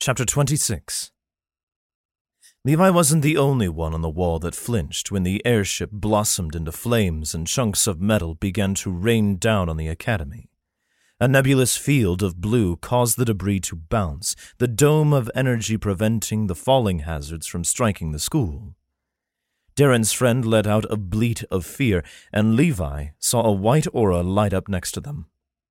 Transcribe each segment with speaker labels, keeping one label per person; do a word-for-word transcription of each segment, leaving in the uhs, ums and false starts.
Speaker 1: Chapter twenty-six. Levi wasn't the only one on the wall that flinched when the airship blossomed into flames and chunks of metal began to rain down on the academy. A nebulous field of blue caused the debris to bounce, the dome of energy preventing the falling hazards from striking the school. Darren's friend let out a bleat of fear, and Levi saw a white aura light up next to them.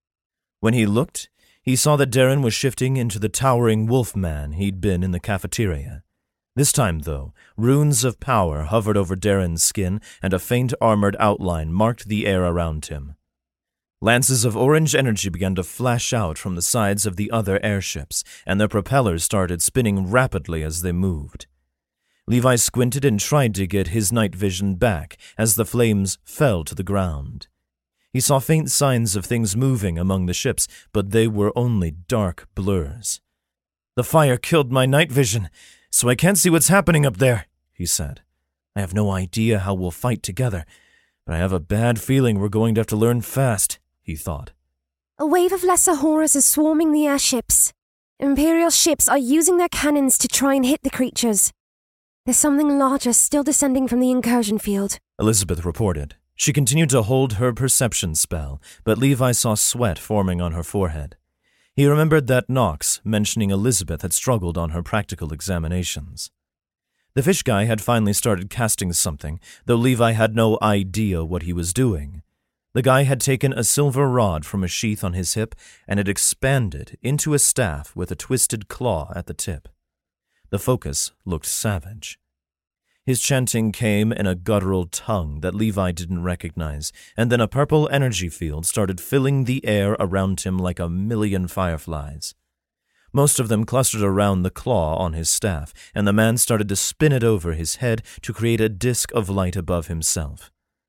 Speaker 1: When he looked, he saw that Darren was shifting into the towering wolf-man he'd been in the cafeteria. This time, though, runes of power hovered over Darren's skin, and a faint armored outline marked the air around him. Lances of orange energy began to flash out from the sides of the other airships, and their propellers started spinning rapidly as they moved. Levi squinted and tried to get his night vision back as the flames fell to the ground. He saw faint signs of things moving among the ships, but they were only dark blurs. "The fire killed my night vision, so I can't see what's happening up there," he said. "I have no idea how we'll fight together, but I have a bad feeling we're going to have to learn fast," he thought.
Speaker 2: A wave of lesser horrors is swarming the airships. Imperial ships are using their cannons to try and hit the creatures. There's something larger still descending from the incursion field,
Speaker 1: Elizabeth reported. She continued to hold her perception spell, but Levi saw sweat forming on her forehead. He remembered that Knox, mentioning Elizabeth, had struggled on her practical examinations. The fish guy had finally started casting something, though Levi had no idea what he was doing. The guy had taken a silver rod from a sheath on his hip and had expanded into a staff with a twisted claw at the tip. The focus looked savage. His chanting came in a guttural tongue that Levi didn't recognize, and then a purple energy field started filling the air around him like a million fireflies. Most of them clustered around the claw on his staff, and the man started to spin it over his head to create a disk of light above himself.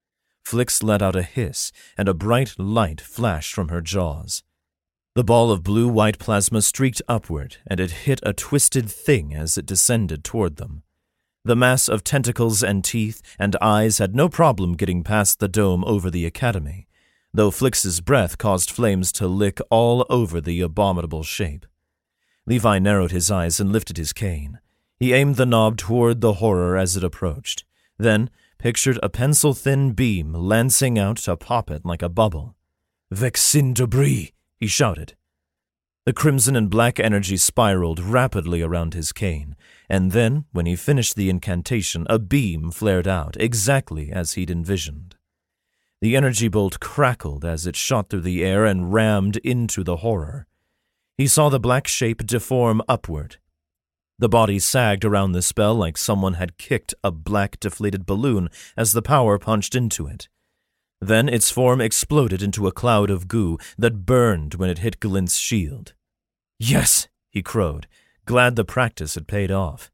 Speaker 1: Flix let out a hiss, and a bright light flashed from her jaws. The ball of blue-white plasma streaked upward, and it hit a twisted thing as it descended toward them. The mass of tentacles and teeth and eyes had no problem getting past the dome over the academy, though Flix's breath caused flames to lick all over the abominable shape. Levi narrowed his eyes and lifted his cane. He aimed the knob toward the horror as it approached, then pictured a pencil-thin beam lancing out to pop it like a bubble. "Vexin debris," he shouted. The crimson and black energy spiraled rapidly around his cane, and then, when he finished the incantation, a beam flared out, exactly as he'd envisioned. The energy bolt crackled as it shot through the air and rammed into the horror. He saw the black shape deform upward. The body sagged around the spell like someone had kicked a black deflated balloon as the power punched into it. Then its form exploded into a cloud of goo that burned when it hit Glint's shield. "Yes," he crowed, glad the practice had paid off.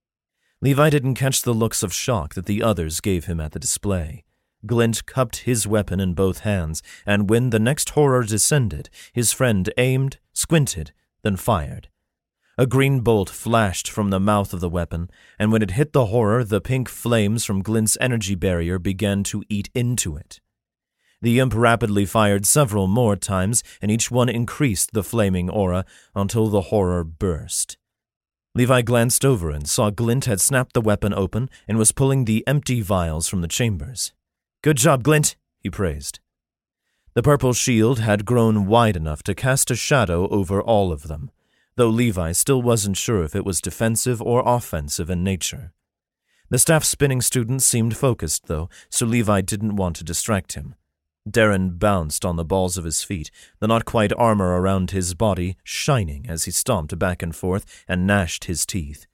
Speaker 1: Levi didn't catch the looks of shock that the others gave him at the display. Glint cupped his weapon in both hands, and when the next horror descended, his friend aimed, squinted, then fired. A green bolt flashed from the mouth of the weapon, and when it hit the horror, the pink flames from Glint's energy barrier began to eat into it. The imp rapidly fired several more times, and each one increased the flaming aura until the horror burst. Levi glanced over and saw Glint had snapped the weapon open and was pulling the empty vials from the chambers. "Good job, Glint," he praised. The purple shield had grown wide enough to cast a shadow over all of them, though Levi still wasn't sure if it was defensive or offensive in nature. The staff-spinning student seemed focused, though, so Levi didn't want to distract him. Darren bounced on the balls of his feet, the not-quite armor around his body shining as he stomped back and forth and gnashed his teeth.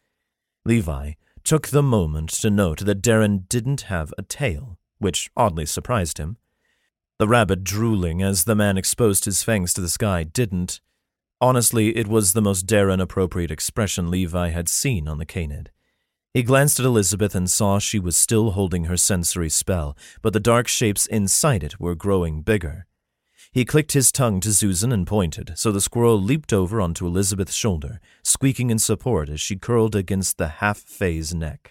Speaker 1: Levi took the moment to note that Darren didn't have a tail, which oddly surprised him. The rabbit drooling as the man exposed his fangs to the sky didn't. Honestly, it was the most Darren-appropriate expression Levi had seen on the Canid. He glanced at Elizabeth and saw she was still holding her sensory spell, but the dark shapes inside it were growing bigger. He clicked his tongue to Susan and pointed, so the squirrel leaped over onto Elizabeth's shoulder, squeaking in support as she curled against the half-phase neck.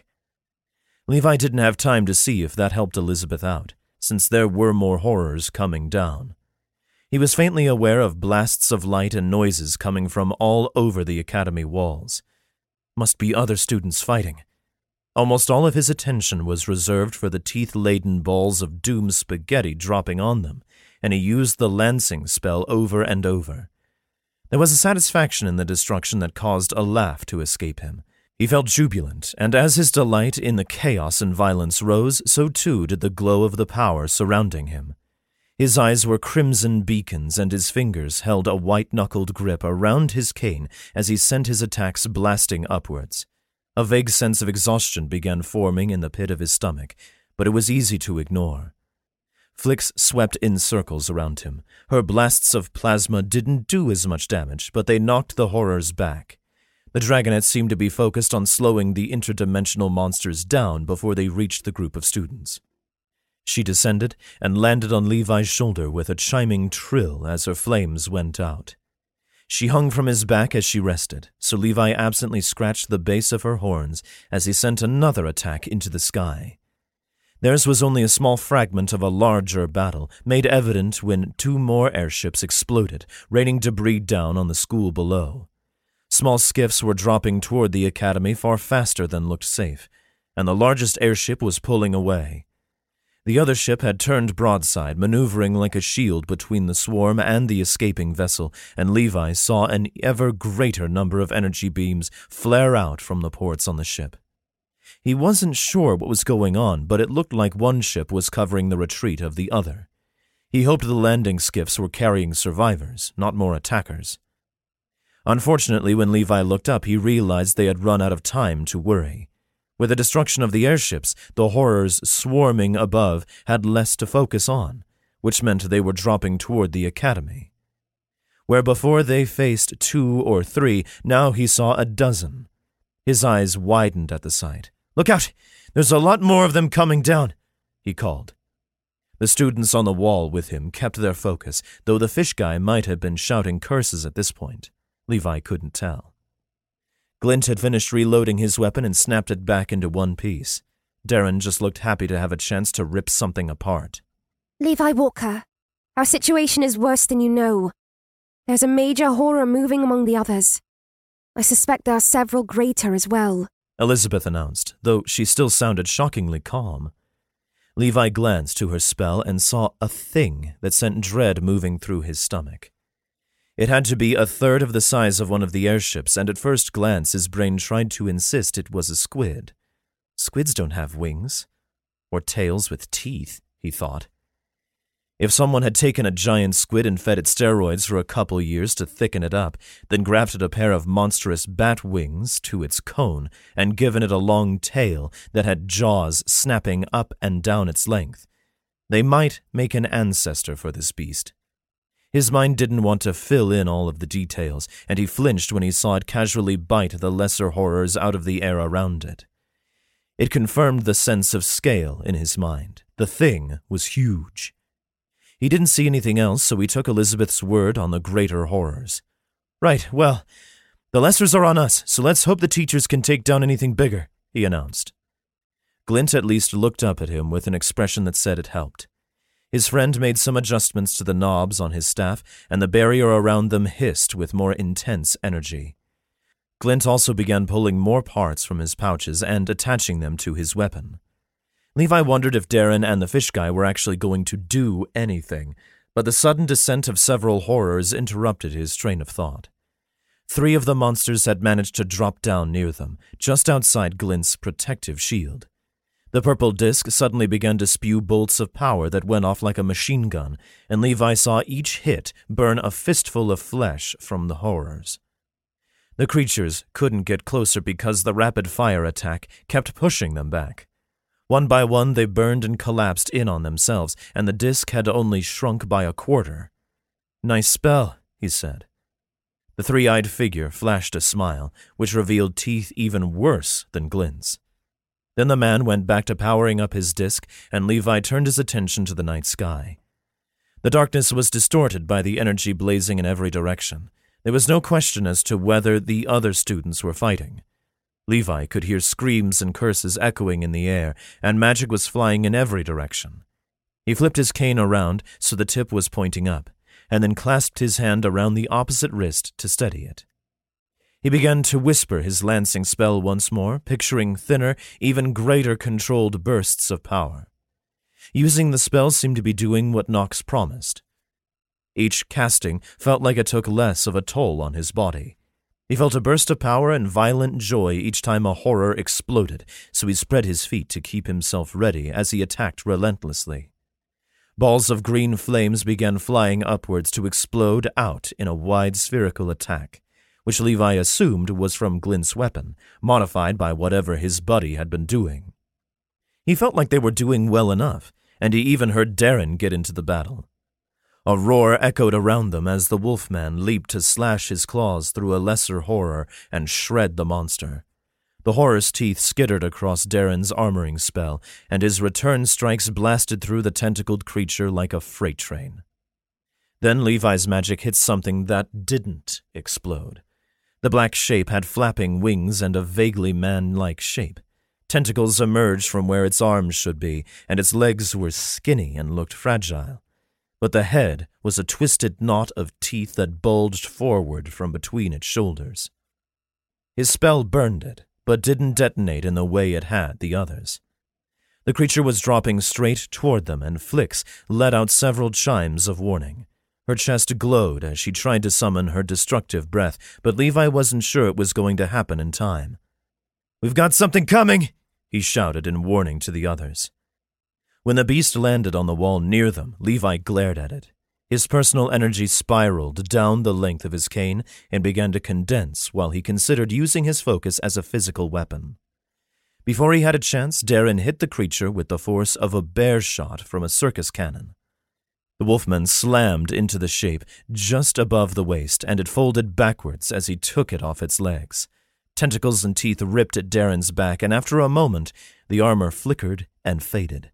Speaker 1: Levi didn't have time to see if that helped Elizabeth out, since there were more horrors coming down. He was faintly aware of blasts of light and noises coming from all over the academy walls. Must be other students fighting. Almost all of his attention was reserved for the teeth-laden balls of doom spaghetti dropping on them, and he used the lancing spell over and over. There was a satisfaction in the destruction that caused a laugh to escape him. He felt jubilant, and as his delight in the chaos and violence rose, so too did the glow of the power surrounding him. His eyes were crimson beacons, and his fingers held a white-knuckled grip around his cane as he sent his attacks blasting upwards. A vague sense of exhaustion began forming in the pit of his stomach, but it was easy to ignore. Flix swept in circles around him. Her blasts of plasma didn't do as much damage, but they knocked the horrors back. The dragonet seemed to be focused on slowing the interdimensional monsters down before they reached the group of students. She descended and landed on Levi's shoulder with a chiming trill as her flames went out. She hung from his back as she rested, so Levi absently scratched the base of her horns as he sent another attack into the sky. Theirs was only a small fragment of a larger battle, made evident when two more airships exploded, raining debris down on the school below. Small skiffs were dropping toward the academy far faster than looked safe, and the largest airship was pulling away. The other ship had turned broadside, maneuvering like a shield between the swarm and the escaping vessel, and Levi saw an ever greater number of energy beams flare out from the ports on the ship. He wasn't sure what was going on, but it looked like one ship was covering the retreat of the other. He hoped the landing skiffs were carrying survivors, not more attackers. Unfortunately, when Levi looked up, he realized they had run out of time to worry. With the destruction of the airships, the horrors swarming above had less to focus on, which meant they were dropping toward the academy. Where before they faced two or three, now he saw a dozen. His eyes widened at the sight. "Look out! There's a lot more of them coming down," he called. The students on the wall with him kept their focus, though the fish guy might have been shouting curses at this point. Levi couldn't tell. Glint had finished reloading his weapon and snapped it back into one piece. Darren just looked happy to have a chance to rip something apart.
Speaker 2: Levi Walker, our situation is worse than you know. There's a major horror moving among the others. I suspect there are several greater as well,
Speaker 1: Elizabeth announced, though she still sounded shockingly calm. Levi glanced to her spell and saw a thing that sent dread moving through his stomach. It had to be a third of the size of one of the airships, and at first glance his brain tried to insist it was a squid. Squids don't have wings. Or tails with teeth, he thought. If someone had taken a giant squid and fed it steroids for a couple years to thicken it up, then grafted a pair of monstrous bat wings to its cone and given it a long tail that had jaws snapping up and down its length, they might make an ancestor for this beast. His mind didn't want to fill in all of the details, and he flinched when he saw it casually bite the lesser horrors out of the air around it. It confirmed the sense of scale in his mind. The thing was huge. He didn't see anything else, so he took Elizabeth's word on the greater horrors. "Right, well, the lessers are on us, so let's hope the teachers can take down anything bigger," he announced. Glint at least looked up at him with an expression that said it helped. His friend made some adjustments to the knobs on his staff, and the barrier around them hissed with more intense energy. Glint also began pulling more parts from his pouches and attaching them to his weapon. Levi wondered if Darren and the fish guy were actually going to do anything, but the sudden descent of several horrors interrupted his train of thought. Three of the monsters had managed to drop down near them, just outside Glint's protective shield. The purple disc suddenly began to spew bolts of power that went off like a machine gun, and Levi saw each hit burn a fistful of flesh from the horrors. The creatures couldn't get closer because the rapid-fire attack kept pushing them back. One by one they burned and collapsed in on themselves, and the disc had only shrunk by a quarter. "Nice spell," he said. The three-eyed figure flashed a smile, which revealed teeth even worse than Glint's. Then the man went back to powering up his disc, and Levi turned his attention to the night sky. The darkness was distorted by the energy blazing in every direction. There was no question as to whether the other students were fighting. Levi could hear screams and curses echoing in the air, and magic was flying in every direction. He flipped his cane around so the tip was pointing up. and then clasped his hand around the opposite wrist to steady it. He began to whisper his lancing spell once more, picturing thinner, even greater controlled bursts of power. Using the spell seemed to be doing what Nox promised. Each casting felt like it took less of a toll on his body. He felt a burst of power and violent joy each time a horror exploded, so he spread his feet to keep himself ready as he attacked relentlessly. Balls of green flames began flying upwards to explode out in a wide spherical attack, which Levi assumed was from Glint's weapon, modified by whatever his buddy had been doing. He felt like they were doing well enough, and he even heard Darren get into the battle. A roar echoed around them as the wolfman leaped to slash his claws through a lesser horror and shred the monster. The horror's teeth skittered across Darren's armoring spell, and his return strikes blasted through the tentacled creature like a freight train. Then Levi's magic hit something that didn't explode. The black shape had flapping wings and a vaguely man-like shape. Tentacles emerged from where its arms should be, and its legs were skinny and looked fragile. But the head was a twisted knot of teeth that bulged forward from between its shoulders. His spell burned it, but didn't detonate in the way it had the others. The creature was dropping straight toward them, and Flix let out several chimes of warning. Her chest glowed as she tried to summon her destructive breath, but Levi wasn't sure it was going to happen in time. "We've got something coming!" he shouted in warning to the others. When the beast landed on the wall near them, Levi glared at it. His personal energy spiraled down the length of his cane and began to condense while he considered using his focus as a physical weapon. Before he had a chance, Darren hit the creature with the force of a bear shot from a circus cannon. The wolfman slammed into the shape just above the waist, and it folded backwards as he took it off its legs. Tentacles and teeth ripped at Darren's back, and after a moment, the armor flickered and faded.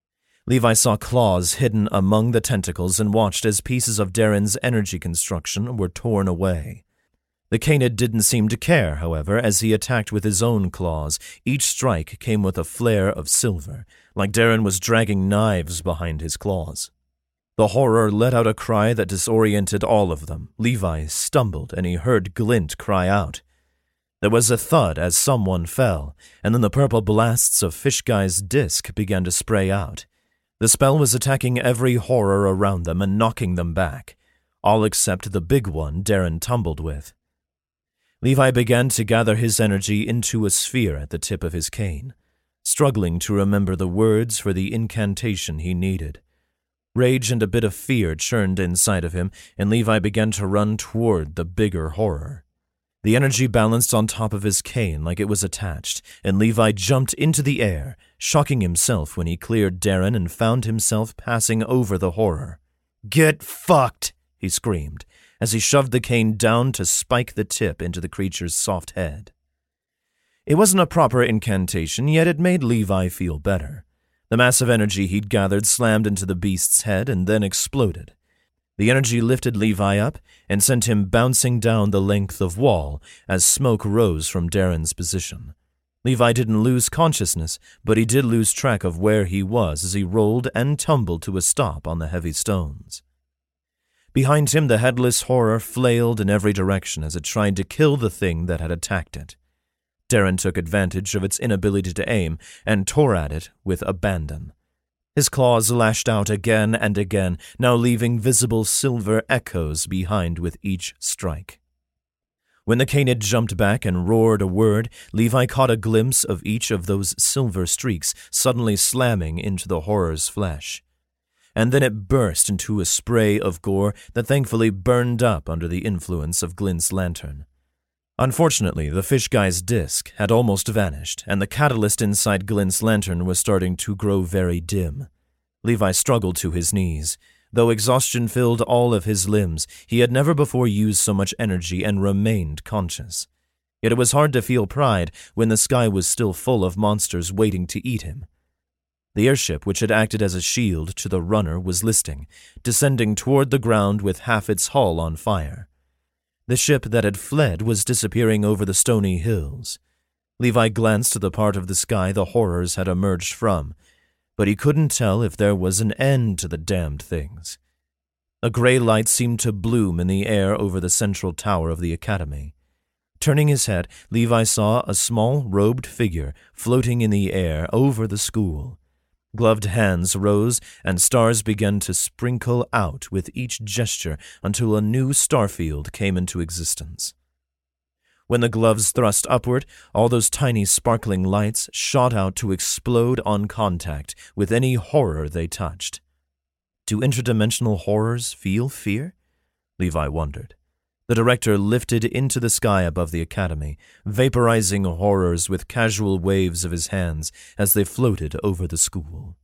Speaker 1: Levi saw claws hidden among the tentacles and watched as pieces of Darren's energy construction were torn away. The Canid didn't seem to care, however, as he attacked with his own claws. Each strike came with a flare of silver, like Darren was dragging knives behind his claws. The horror let out a cry that disoriented all of them. Levi stumbled, and he heard Glint cry out. There was a thud as someone fell, and then the purple blasts of Fishguy's disc began to spray out. The spell was attacking every horror around them and knocking them back, all except the big one Darren tumbled with. Levi began to gather his energy into a sphere at the tip of his cane, struggling to remember the words for the incantation he needed. Rage and a bit of fear churned inside of him, and Levi began to run toward the bigger horror. The energy balanced on top of his cane like it was attached, and Levi jumped into the air, shocking himself when he cleared Darren and found himself passing over the horror. "Get fucked!" he screamed, as he shoved the cane down to spike the tip into the creature's soft head. It wasn't a proper incantation, yet it made Levi feel better. The massive energy he'd gathered slammed into the beast's head and then exploded. The energy lifted Levi up and sent him bouncing down the length of wall as smoke rose from Darren's position. Levi didn't lose consciousness, but he did lose track of where he was as he rolled and tumbled to a stop on the heavy stones. Behind him, the headless horror flailed in every direction as it tried to kill the thing that had attacked it. Darren took advantage of its inability to aim and tore at it with abandon. His claws lashed out again and again, now leaving visible silver echoes behind with each strike. When the Canid jumped back and roared a word, Levi caught a glimpse of each of those silver streaks suddenly slamming into the horror's flesh. And then it burst into a spray of gore that thankfully burned up under the influence of Glint's lantern. Unfortunately, the Fishguy's disc had almost vanished, and the catalyst inside Glint's lantern was starting to grow very dim. Levi struggled to his knees. Though exhaustion filled all of his limbs, he had never before used so much energy and remained conscious. Yet it was hard to feel pride when the sky was still full of monsters waiting to eat him. The airship, which had acted as a shield to the runner, was listing, descending toward the ground with half its hull on fire. The ship that had fled was disappearing over the stony hills. Levi glanced to the part of the sky the horrors had emerged from, but he couldn't tell if there was an end to the damned things. A gray light seemed to bloom in the air over the central tower of the academy. Turning his head, Levi saw a small, robed figure floating in the air over the school. Gloved hands rose, and stars began to sprinkle out with each gesture until a new starfield came into existence. When the gloves thrust upward, all those tiny sparkling lights shot out to explode on contact with any horror they touched. Do interdimensional horrors feel fear? Levi wondered. The director lifted into the sky above the academy, vaporizing horrors with casual waves of his hands as they floated over the school.